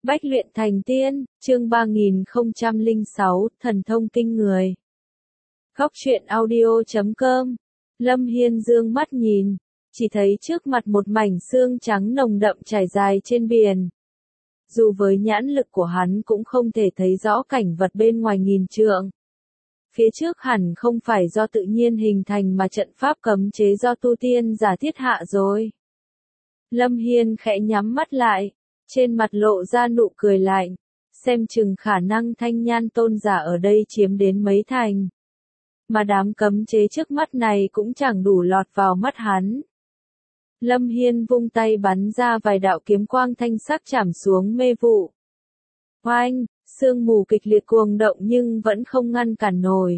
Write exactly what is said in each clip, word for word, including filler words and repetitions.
Bách luyện thành tiên, chương ba nghìn không trăm lẻ sáu, thần thông kinh người. Góc truyện audio chấm com. Lâm Hiên dương mắt nhìn, chỉ thấy trước mặt một mảnh xương trắng nồng đậm trải dài trên biển. Dù với nhãn lực của hắn cũng không thể thấy rõ cảnh vật bên ngoài nghìn trượng. Phía trước hẳn không phải do tự nhiên hình thành mà trận pháp cấm chế do tu tiên giả thiết hạ rồi. Lâm Hiên khẽ nhắm mắt lại, trên mặt lộ ra nụ cười lạnh, xem chừng khả năng thanh nhan tôn giả ở đây chiếm đến mấy thành. Mà đám cấm chế trước mắt này cũng chẳng đủ lọt vào mắt hắn. Lâm Hiên vung tay bắn ra vài đạo kiếm quang thanh sắc chảm xuống mê vụ. Oanh, sương mù kịch liệt cuồng động nhưng vẫn không ngăn cản nổi.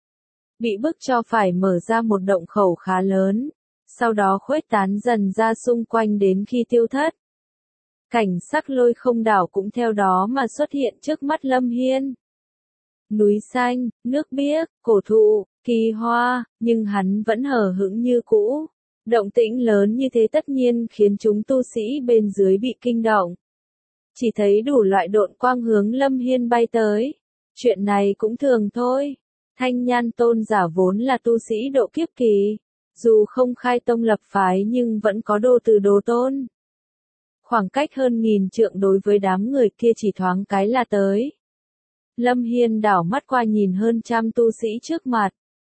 Bị bức cho phải mở ra một động khẩu khá lớn, sau đó khuếch tán dần ra xung quanh đến khi tiêu thất. Cảnh sắc Lôi Không đảo cũng theo đó mà xuất hiện trước mắt Lâm Hiên. Núi xanh, nước biếc, cổ thụ, kỳ hoa, nhưng hắn vẫn hờ hững như cũ. Động tĩnh lớn như thế tất nhiên khiến chúng tu sĩ bên dưới bị kinh động. Chỉ thấy đủ loại độn quang hướng Lâm Hiên bay tới. Chuyện này cũng thường thôi. Thanh nhan tôn giả vốn là tu sĩ độ kiếp kỳ. Dù không khai tông lập phái nhưng vẫn có đồ từ đồ tôn. Khoảng cách hơn nghìn trượng đối với đám người kia chỉ thoáng cái là tới. Lâm Hiên đảo mắt qua nhìn hơn trăm tu sĩ trước mặt.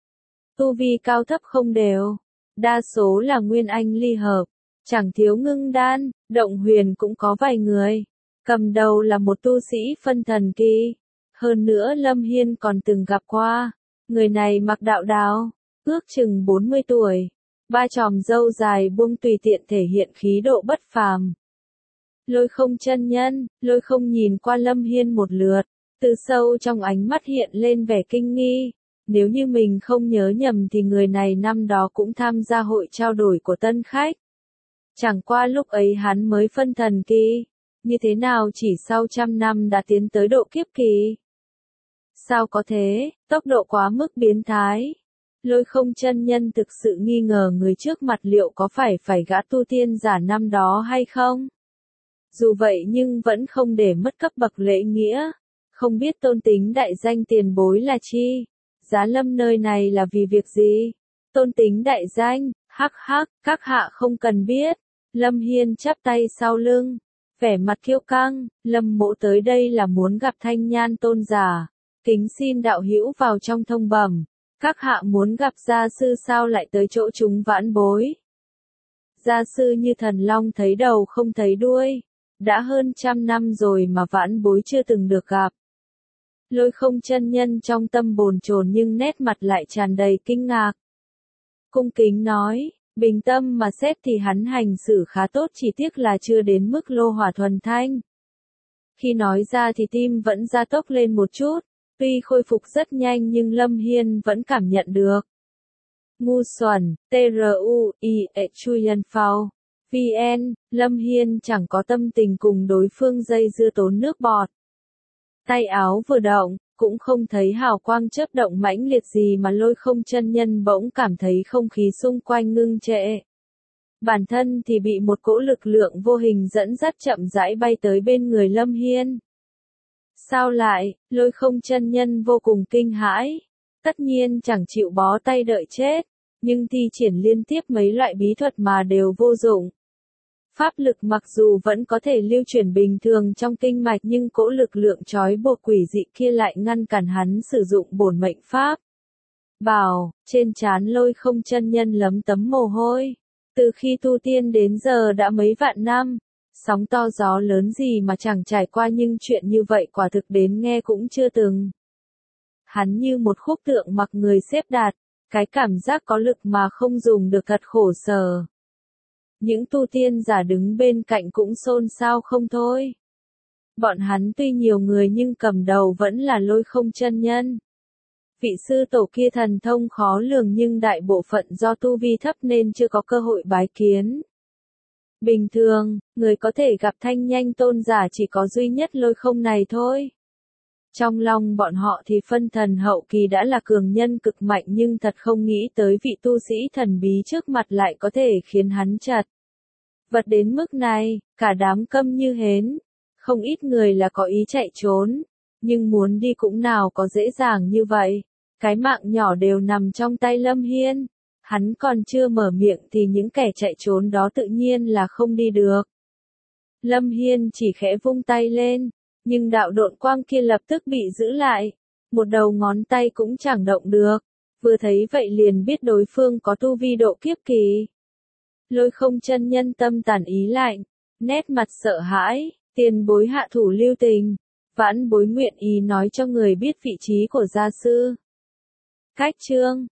Tu vi cao thấp không đều. Đa số là nguyên anh ly hợp. Chẳng thiếu ngưng đan, động huyền cũng có vài người. Cầm đầu là một tu sĩ phân thần kỳ. Hơn nữa Lâm Hiên còn từng gặp qua. Người này mặc đạo đào, ước chừng bốn mươi tuổi. Ba chòm râu dài buông tùy tiện thể hiện khí độ bất phàm. Lôi Không chân nhân, Lôi Không nhìn qua Lâm Hiên một lượt, từ sâu trong ánh mắt hiện lên vẻ kinh nghi. Nếu như mình không nhớ nhầm thì người này năm đó cũng tham gia hội trao đổi của tân khách. Chẳng qua lúc ấy hắn mới phân thần kỳ, như thế nào chỉ sau trăm năm đã tiến tới độ kiếp kỳ. Sao có thế, tốc độ quá mức biến thái. Lôi Không chân nhân thực sự nghi ngờ người trước mặt liệu có phải phải gã tu tiên giả năm đó hay không. Dù vậy nhưng vẫn không để mất cấp bậc lễ nghĩa. Không biết tôn tính đại danh tiền bối là chi? Giá lâm nơi này là vì việc gì? Tôn tính đại danh, hắc hắc, các hạ không cần biết. Lâm Hiên chắp tay sau lưng, vẻ mặt kiêu căng. Lâm mỗ tới đây là muốn gặp thanh nhan tôn giả. Kính xin đạo hữu vào trong thông bẩm. Các hạ muốn gặp gia sư sao lại tới chỗ chúng vãn bối? Gia sư như thần long thấy đầu không thấy đuôi. Đã hơn trăm năm rồi mà vãn bối chưa từng được gặp. Lôi Không chân nhân trong tâm bồn chồn nhưng nét mặt lại tràn đầy kinh ngạc. Cung kính nói, bình tâm mà xét thì hắn hành xử khá tốt, chỉ tiếc là chưa đến mức lô hỏa thuần thanh. Khi nói ra thì tim vẫn gia tốc lên một chút, tuy khôi phục rất nhanh nhưng Lâm Hiên vẫn cảm nhận được. Ngu xuẩn, T R U I E Chuyen Phao. vê en, Lâm Hiên chẳng có tâm tình cùng đối phương dây dưa tốn nước bọt. Tay áo vừa động, cũng không thấy hào quang chớp động mãnh liệt gì mà Lôi Không chân nhân bỗng cảm thấy không khí xung quanh ngưng trệ. Bản thân thì bị một cỗ lực lượng vô hình dẫn dắt chậm rãi bay tới bên người Lâm Hiên. Sao lại, Lôi Không chân nhân vô cùng kinh hãi. Tất nhiên chẳng chịu bó tay đợi chết, nhưng thi triển liên tiếp mấy loại bí thuật mà đều vô dụng. Pháp lực mặc dù vẫn có thể lưu chuyển bình thường trong kinh mạch nhưng cỗ lực lượng trói buộc quỷ dị kia lại ngăn cản hắn sử dụng bổn mệnh pháp. Bảo, trên trán Lôi Không chân nhân lấm tấm mồ hôi. Từ khi tu tiên đến giờ đã mấy vạn năm, sóng to gió lớn gì mà chẳng trải qua nhưng chuyện như vậy quả thực đến nghe cũng chưa từng. Hắn như một khúc tượng mặc người xếp đặt, cái cảm giác có lực mà không dùng được thật khổ sở. Những tu tiên giả đứng bên cạnh cũng xôn xao không thôi. Bọn hắn tuy nhiều người nhưng cầm đầu vẫn là Lôi Không chân nhân. Vị sư tổ kia thần thông khó lường nhưng đại bộ phận do tu vi thấp nên chưa có cơ hội bái kiến. Bình thường, người có thể gặp thanh nhanh tôn giả chỉ có duy nhất Lôi Không này thôi. Trong lòng bọn họ thì phân thần hậu kỳ đã là cường nhân cực mạnh nhưng thật không nghĩ tới vị tu sĩ thần bí trước mặt lại có thể khiến hắn chật vật đến mức này, cả đám câm như hến. Không ít người là có ý chạy trốn, nhưng muốn đi cũng nào có dễ dàng như vậy. Cái mạng nhỏ đều nằm trong tay Lâm Hiên. Hắn còn chưa mở miệng thì những kẻ chạy trốn đó tự nhiên là không đi được. Lâm Hiên chỉ khẽ vung tay lên, nhưng đạo độn quang kia lập tức bị giữ lại. Một đầu ngón tay cũng chẳng động được. Vừa thấy vậy liền biết đối phương có tu vi độ kiếp kỳ. Lôi không chân nhân tâm tàn ý lạnh, nét mặt sợ hãi, tiền bối hạ thủ lưu tình. Vãn bối nguyện ý nói cho người biết vị trí của gia sư. Cách chương